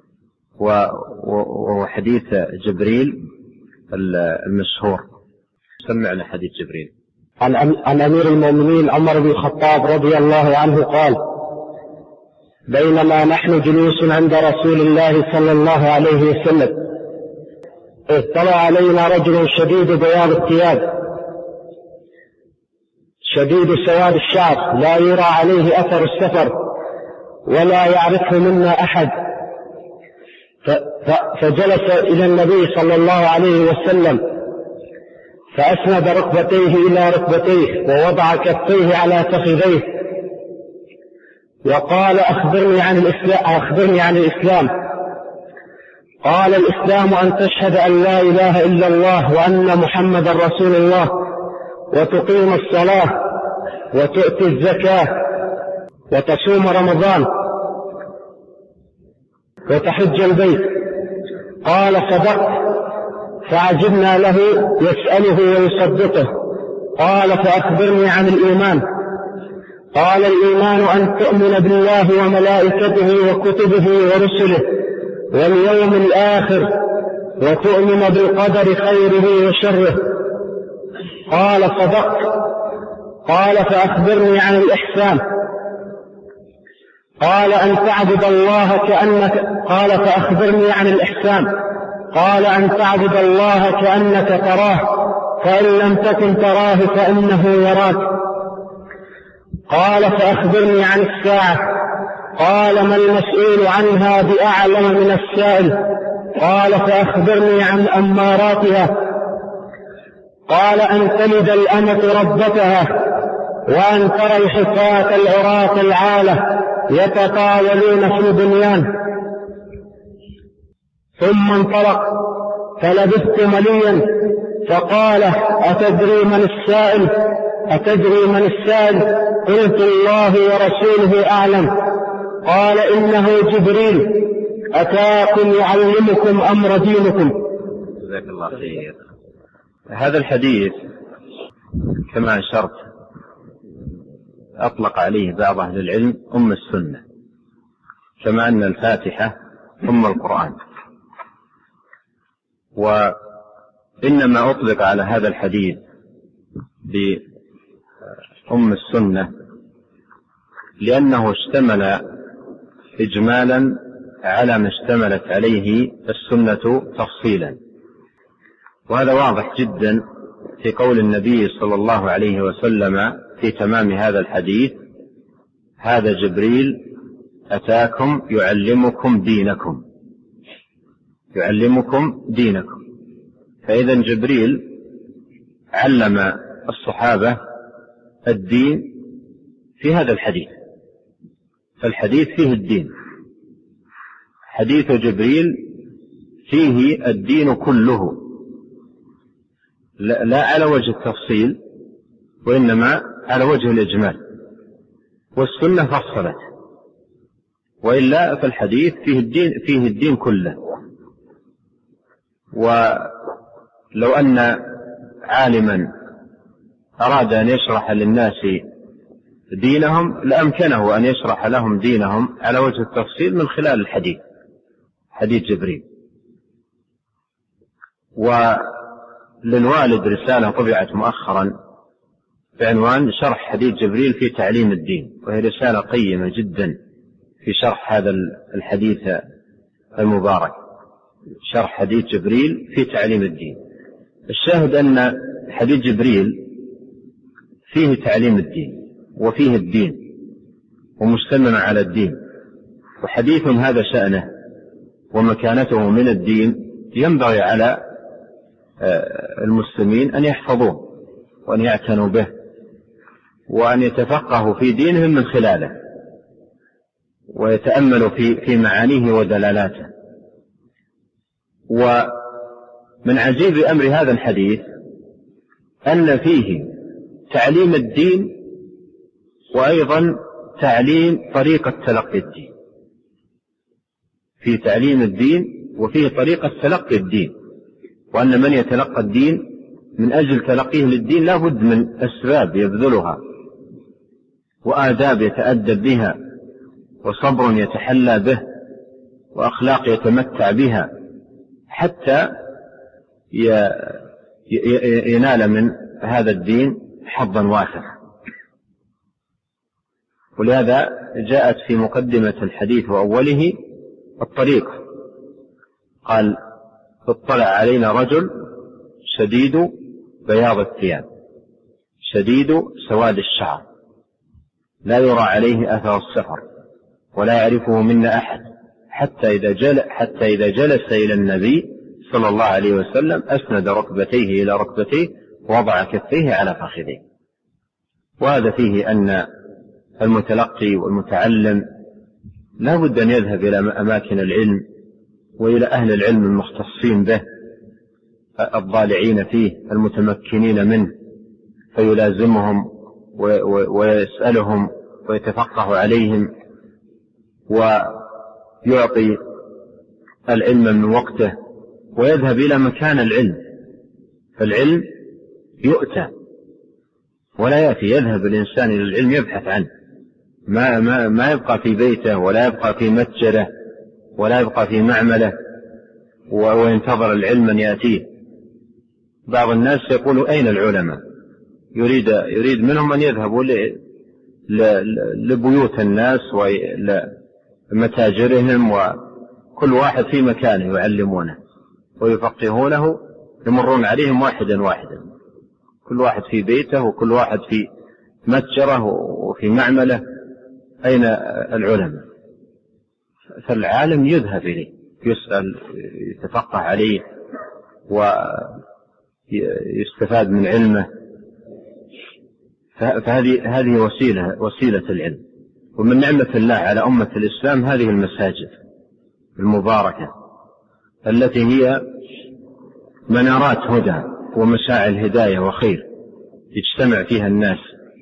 [SPEAKER 1] وهو حديث جبريل المشهور. سمعنا حديث جبريل.
[SPEAKER 2] عن أمير المؤمنين عمر بن الخطاب رضي الله عنه قال: بينما نحن جلوس عند رسول الله صلى الله عليه وسلم اطلع علينا رجل شديد بياض الثياب شديد سواد الشعر، لا يرى عليه أثر السفر ولا يعرفه منا أحد، فجلس إلى النبي صلى الله عليه وسلم فأسند ركبتيه إلى ركبتيه ووضع كفيه على فخذيه وقال: أخبرني عن الإسلام. قال: الإسلام أن تشهد أن لا إله إلا الله وأن محمد رسول الله، وتقيم الصلاة، وتؤتي الزكاة، وتصوم رمضان، وتحج البيت. قال: صدقت. فعجبنا له يسأله ويصدقه. قال: فأخبرني عن الإيمان. قال: الإيمان أن تؤمن بالله وملائكته وكتبه ورسله واليوم الآخر، وتؤمن بالقدر خيره وشره. قال: صدقت. قال: فأخبرني عن الإحسان. قال: أن تعبد الله كأنك قال: فأخبرني عن الإحسان. قال: أن تعبد الله كأنك تراه، فإن لم تكن تراه فإنه يراك. قال: فأخبرني عن الساعة. قال: ما المسؤول عنها بأعلم من السائل. قال: فأخبرني عن أماراتها. قال: أن تلد الأمة ربتها، وأن ترى الحفاة العراة العالة يتطاولون في البنيان. ثم انطلق فلبثت مليا، فقال: أتدري من السائل؟ قلت: الله ورسوله أعلم. قال: إنه جبريل أتاكم يعلمكم أمر دينكم.
[SPEAKER 1] جزاك الله خير. هذا الحديث كما أشرت أطلق عليه بعض أهل العلم أم السنة، كما أن الفاتحة أم القرآن. وإنما أطلق على هذا الحديث بأم السنة لأنه اشتمل إجمالا على ما اشتملت عليه السنة تفصيلا، وهذا واضح جدا في قول النبي صلى الله عليه وسلم في تمام هذا الحديث: هذا جبريل أتاكم يعلمكم دينكم. فإذا جبريل علم الصحابة الدين في هذا الحديث، فالحديث فيه الدين. حديث جبريل فيه الدين كله، لا على وجه التفصيل وإنما على وجه الإجمال، والسنة فصلت، وإلا فالحديث فيه الدين كله. ولو أن عالما أراد أن يشرح للناس دينهم لأمكنه أن يشرح لهم دينهم على وجه التفصيل من خلال حديث جبريل. وللوالد رسالة طبعت مؤخرا بعنوان شرح حديث جبريل في تعليم الدين، وهي رسالة قيمة جدا في شرح هذا الحديث المبارك، شرح حديث جبريل في تعليم الدين. الشاهد أن حديث جبريل فيه تعليم الدين وفيه الدين ومشتمل على الدين، وحديث هذا شأنه ومكانته من الدين ينبغي على المسلمين أن يحفظوه وأن يعتنوا به وأن يتفقهوا في دينهم من خلاله ويتأملوا في معانيه ودلالاته. ومن عجيب أمر هذا الحديث أن فيه تعليم الدين وأيضا تعليم طريقة تلقي الدين. في تعليم الدين وفيه طريقة تلقي الدين، وأن من يتلقى الدين من أجل تلقيه للدين لا بد من أسباب يبذلها وآداب يتأدب بها وصبر يتحلى به وأخلاق يتمتع بها حتى ينال من هذا الدين حظا واسعا. ولهذا جاءت في مقدمة الحديث وأوله الطريقة، قال اطلع علينا رجل شديد بياض الثياب شديد سواد الشعر لا يرى عليه أثر السفر ولا يعرفه منا أحد، حتى إذا جلس إلى النبي صلى الله عليه وسلم أسند ركبتيه إلى ركبتيه ووضع كفيه على فخذيه. وهذا فيه أن المتلقي والمتعلم لا بد أن يذهب إلى أماكن العلم وإلى أهل العلم المختصين به الضالعين فيه المتمكنين منه، فيلازمهم ويسألهم ويتفقه عليهم ويعطي العلم من وقته ويذهب إلى مكان العلم. فالعلم يؤتى ولا يأتي، يذهب الإنسان إلى العلم يبحث عنه، ما يبقى في بيته ولا يبقى في متجره ولا يبقى في معمله وينتظر العلم أن يأتيه. بعض الناس يقول أين العلماء؟ يريد منهم أن يذهبوا لبيوت الناس ولمتاجرهم وكل واحد في مكانه يعلمونه ويفقهونه، يمرون عليهم واحدا واحدا، كل واحد في بيته وكل واحد في متجره وفي معمله. أين العلماء؟ فالعالم يذهب إليه يسأل يتفقه عليه ويستفاد من علمه. فهذه وسيلة العلم. ومن نعمة الله على أمة الإسلام هذه المساجد المباركة التي هي منارات هدى ومشاعل هداية وخير يجتمع فيها الناس.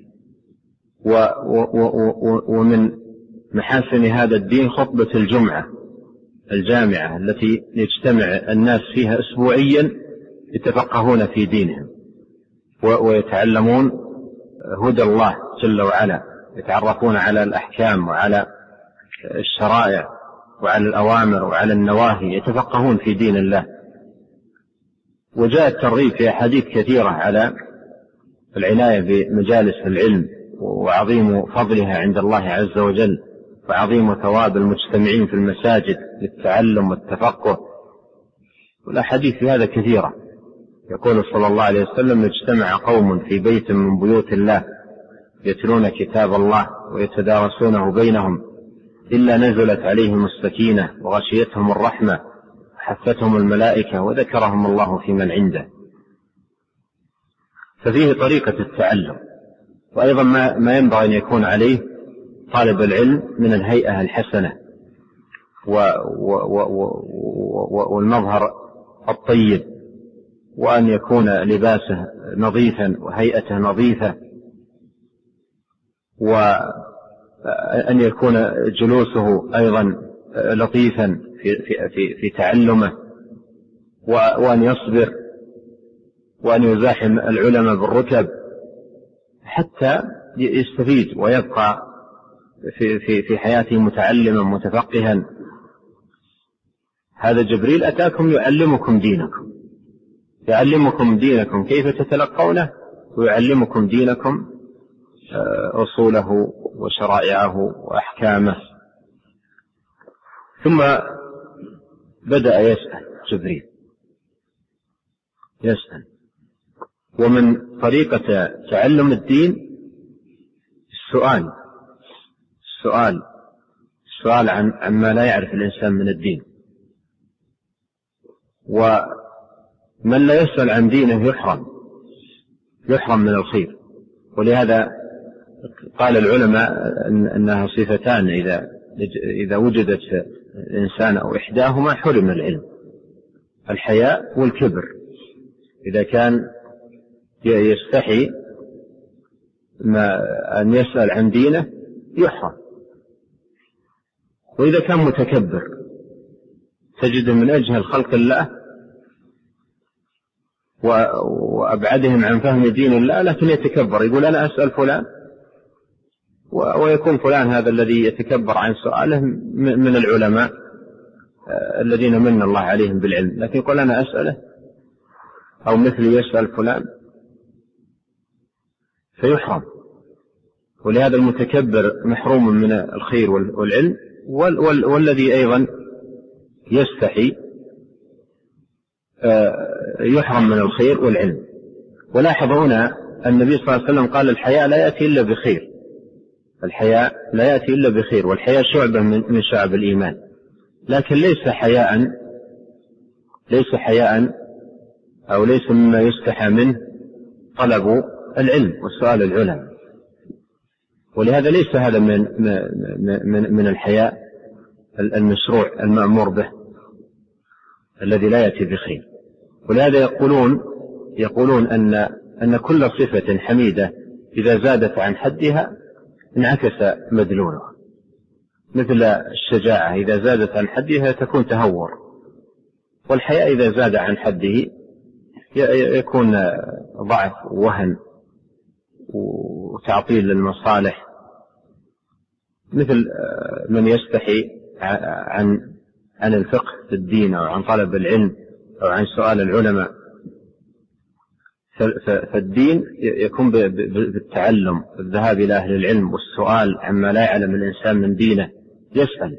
[SPEAKER 1] ومن محاسن هذا الدين خطبة الجمعة الجامعة التي يجتمع الناس فيها أسبوعيا يتفقهون في دينهم ويتعلمون هدى الله جل وعلا، يتعرفون على الأحكام وعلى الشرائع وعلى الأوامر وعلى النواهي، يتفقهون في دين الله. وجاء الترغيب في أحاديث كثيرة على العناية بمجالس العلم وعظيم فضلها عند الله عز وجل وعظيم ثواب المجتمعين في المساجد للتعلم والتفقه. والأحاديث في هذا كثيرة. يقول صلى الله عليه وسلم اجتمع قوم في بيت من بيوت الله يتلون كتاب الله ويتدارسونه بينهم إلا نزلت عليهم السكينة وغشيتهم الرحمة وحفتهم الملائكة وذكرهم الله في من عنده. ففيه طريقة التعلم، وأيضا ما ينبغي أن يكون عليه طالب العلم من الهيئة الحسنة والمظهر الطيب، وأن يكون لباسه نظيفا وهيئته نظيفة، وأن يكون جلوسه أيضا لطيفا في تعلمه، وأن يصبر وأن يزاحم العلماء بالركب حتى يستفيد ويبقى في حياته متعلما متفقها. هذا جبريل أتاكم يعلمكم دينكم كيف تتلقونه، ويعلمكم دينكم أصوله وشرائعه وأحكامه. ثم بدأ يسأل جبريل يسأل. ومن طريقة تعلم الدين السؤال عما لا يعرف الإنسان من الدين. ومن لا يسأل عن دينه يحرم من الخير. ولهذا قال العلماء أنها صفتان إذا وجدت الإنسان أو إحداهما حرم العلم: الحياء والكبر. إذا كان يستحي أن يسأل عن دينه يحرم. وإذا كان متكبر تجد من أجهل خلق الله وأبعدهم عن فهم دين الله، لكن يتكبر يقول أنا أسأل فلان، ويكون فلان هذا الذي يتكبر عن سؤاله من العلماء الذين من الله عليهم بالعلم، لكن يقول أنا أسأله أو مثلي يسأل فلان فيحرم. ولهذا المتكبر محروم من الخير والعلم، والذي أيضا يستحي يحرم من الخير والعلم. ولاحظوا هنا النبي صلى الله عليه وسلم قال الحياء لا يأتي إلا بخير، الحياء لا يأتي إلا بخير، والحياء شعبة من شعب الإيمان. لكن ليس حياء أو ليس مما يستحى منه طلب العلم والسؤال العلم. ولهذا ليس هذا من الحياء المشروع المأمور به الذي لا يأتي بخير. ولهذا يقولون أن كل صفة حميدة إذا زادت عن حدها انعكس مدلولها، مثل الشجاعة إذا زادت عن حدها تكون تهور، والحياء إذا زاد عن حده يكون ضعف ووهن وتعطيل للمصالح، مثل من يستحي عن الفقه في الدين أو عن طلب العلم أو عن سؤال العلماء. فالدين يكون بالتعلم، الذهاب إلى أهل العلم والسؤال عما لا يعلم الإنسان من دينه يسأل.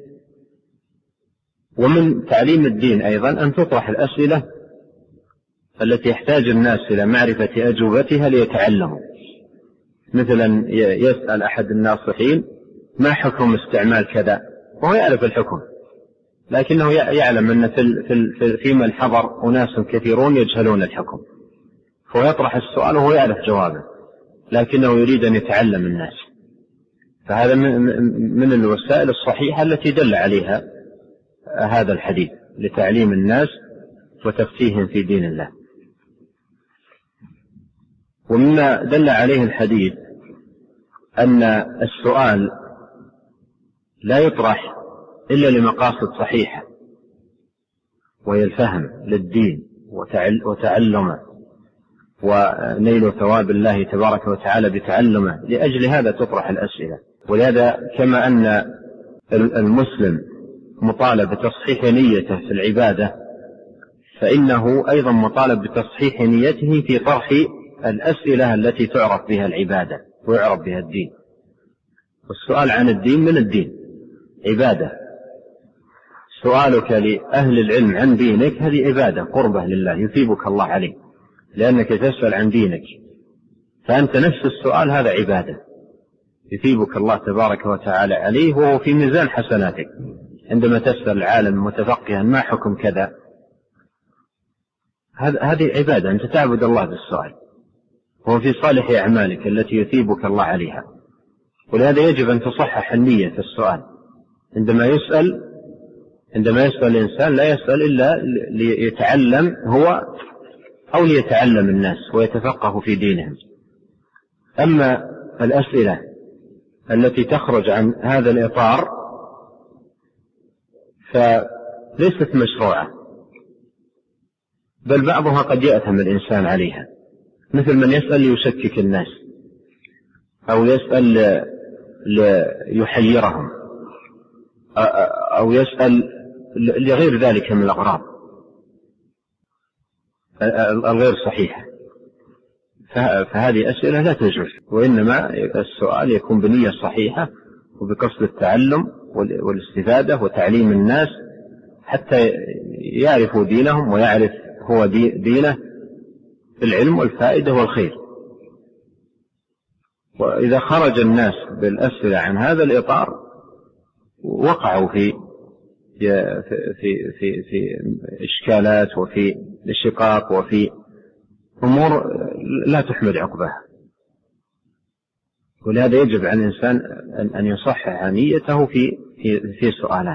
[SPEAKER 1] ومن تعليم الدين أيضا أن تطرح الأسئلة التي يحتاج الناس إلى معرفة أجوبتها ليتعلموا. مثلا يسأل أحد الناصحين ما حكم استعمال كذا، وهو يعرف الحكم، لكنه يعلم أن في من حضر أناس كثيرون يجهلون الحكم، فهو يطرح السؤال وهو يعرف جوابه، لكنه يريد أن يتعلم الناس. فهذا من الوسائل الصحيحة التي دل عليها هذا الحديث لتعليم الناس وتفقيههم في دين الله. ومما دل عليه الحديث أن السؤال لا يطرح إلا لمقاصد صحيحة، وهي الفهم للدين وتعلمه ونيل ثواب الله تبارك وتعالى بتعلمه. لأجل هذا تطرح الأسئلة. ولهذا كما أن المسلم مطالب بتصحيح نيته في العبادة، فإنه أيضا مطالب بتصحيح نيته في طرح الأسئلة التي تعرف بها العبادة ويعرف بها الدين. والسؤال عن الدين من الدين عبادة. سؤالك لأهل العلم عن دينك هذه عبادة قربة لله يثيبك الله عليه، لأنك تسأل عن دينك، فأنت نفس السؤال هذا عبادة يثيبك الله تبارك وتعالى عليه، وهو في ميزان حسناتك. عندما تسأل العالم متفقها ما حكم كذا، هذه عبادة، أنت تعبد الله بالسؤال، وهو في صالح أعمالك التي يثيبك الله عليها. ولهذا يجب أن تصحح النية في السؤال. عندما يسأل الإنسان لا يسأل إلا ليتعلم هو أو ليتعلم الناس ويتفقه في دينهم. أما الأسئلة التي تخرج عن هذا الإطار فليست مشروعة، بل بعضها قد يأثم الإنسان عليها، مثل من يسأل ليشكك الناس أو يسأل ليحيرهم أو يسأل لغير ذلك من الأغراض الغير صحيحة. فهذه أسئلة لا تجوز، وإنما السؤال يكون بنية صحيحة وبقصد التعلم والاستفادة وتعليم الناس حتى يعرفوا دينهم ويعرف هو دينه العلم والفائدة والخير. وإذا خرج الناس بالأسئلة عن هذا الإطار وقعوا في إشكالات وفي شقاق وفي أمور لا تحمد عقبها. ولهذا يجب على الإنسان أن يصحح نيته في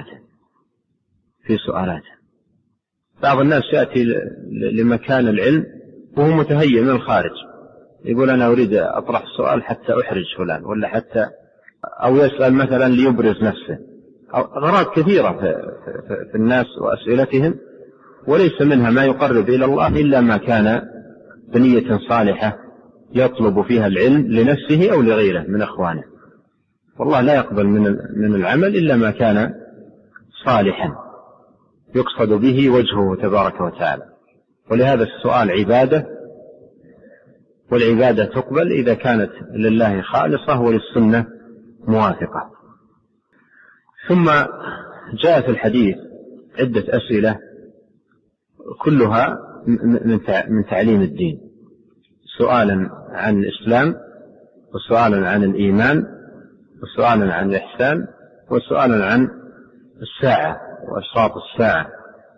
[SPEAKER 1] سؤالاته. بعض الناس يأتي لمكان العلم وهو متهيئ من الخارج، يقول أنا أريد أطرح السؤال حتى أحرج فلان، ولا حتى أو يسأل مثلا ليبرز نفسه. أغراض كثيرة في الناس وأسئلتهم، وليس منها ما يقرب إلى الله إلا ما كان بنية صالحة يطلب فيها العلم لنفسه أو لغيره من أخوانه. والله لا يقبل من العمل إلا ما كان صالحا يقصد به وجهه تبارك وتعالى. ولهذا السؤال عبادة، والعبادة تقبل إذا كانت لله خالصة وللسنة موافقة. ثم جاء في الحديث عدة أسئلة كلها من تعليم الدين، سؤالا عن الإسلام، وسؤالا عن الإيمان، وسؤالا عن الإحسان، وسؤالا عن الساعة وأشراط الساعة.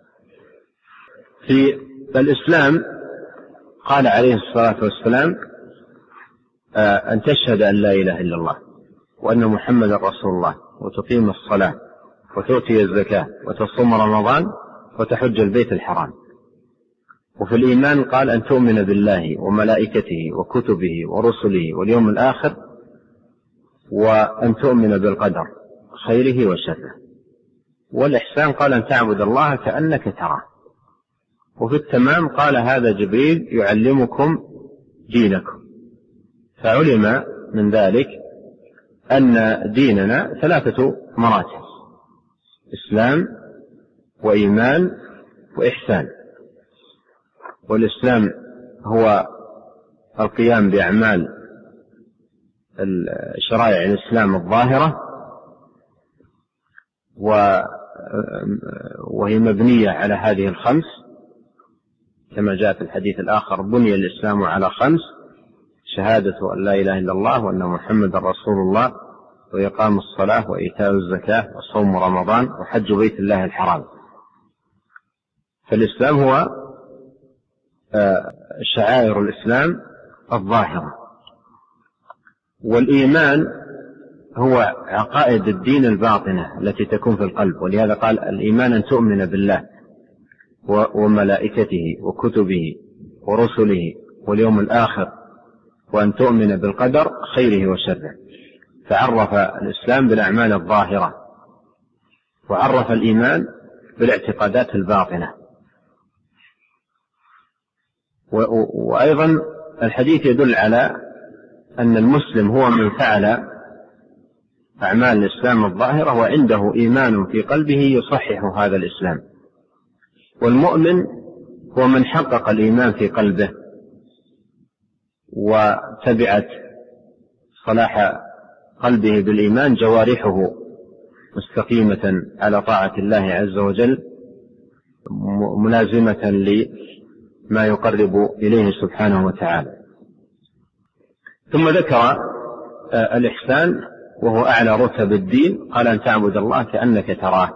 [SPEAKER 1] في الإسلام قال عليه الصلاة والسلام أن تشهد أن لا إله إلا الله وأن محمد رسول الله، وتقيم الصلاة، وتؤتي الزكاة، وتصوم رمضان، وتحج البيت الحرام. وفي الإيمان قال أن تؤمن بالله وملائكته وكتبه ورسله واليوم الآخر، وأن تؤمن بالقدر خيره وشره. والإحسان قال أن تعبد الله كأنك تراه. وفي التمام قال هذا جبريل يعلمكم دينكم. فعلم من ذلك أن ديننا 3 مراتب: إسلام وإيمان وإحسان. والإسلام هو القيام بأعمال شرائع الإسلام الظاهرة، وهي مبنية على هذه الخمس، كما جاء في الحديث الآخر: بني الإسلام على 5: شهادة أن لا إله إلا الله وأن محمد رسول الله، وإقام الصلاة، وإيتاء الزكاة، وصوم رمضان، وحج بيت الله الحرام. فالإسلام هو شعائر الإسلام الظاهرة. والإيمان هو عقائد الدين الباطنة التي تكون في القلب. ولهذا قال الإيمان أن تؤمن بالله وملائكته وكتبه ورسله واليوم الآخر، وأن تؤمن بالقدر خيره وشره. فعرف الإسلام بالأعمال الظاهرة، وعرف الإيمان بالاعتقادات الباطنة. وأيضا الحديث يدل على أن المسلم هو من فعل أعمال الإسلام الظاهرة وعنده إيمان في قلبه يصحح هذا الإسلام. والمؤمن هو من حقق الإيمان في قلبه وتبعت صلاح قلبه بالإيمان جوارحه مستقيمة على طاعة الله عز وجل، ملازمة لما يقرب إليه سبحانه وتعالى. ثم ذكر الإحسان وهو أعلى رتب الدين، قال أن تعبد الله كأنك تراه،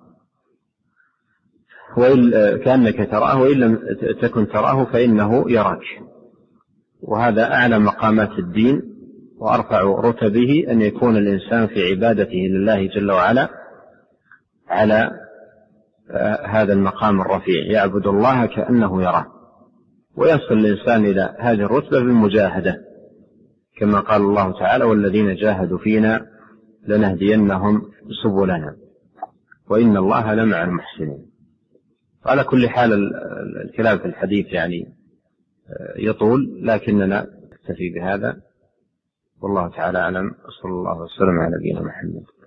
[SPEAKER 1] كأنك تراه وإن لم تكن تراه فإنه يراك. وهذا أعلى مقامات الدين وأرفع رتبه، أن يكون الإنسان في عبادته لله جل وعلا على هذا المقام الرفيع، يعبد الله كأنه يراه. ويصل الإنسان إلى هذه الرتبة بالمجاهدة، كما قال الله تعالى: والذين جاهدوا فينا لنهدينهم سبلنا وإن الله لمع المحسنين. على كل حال الكلام في الحديث يعني يطول، لكننا نكتفي بهذا، والله تعالى أعلم. صلى الله وسلم على نبينا محمد.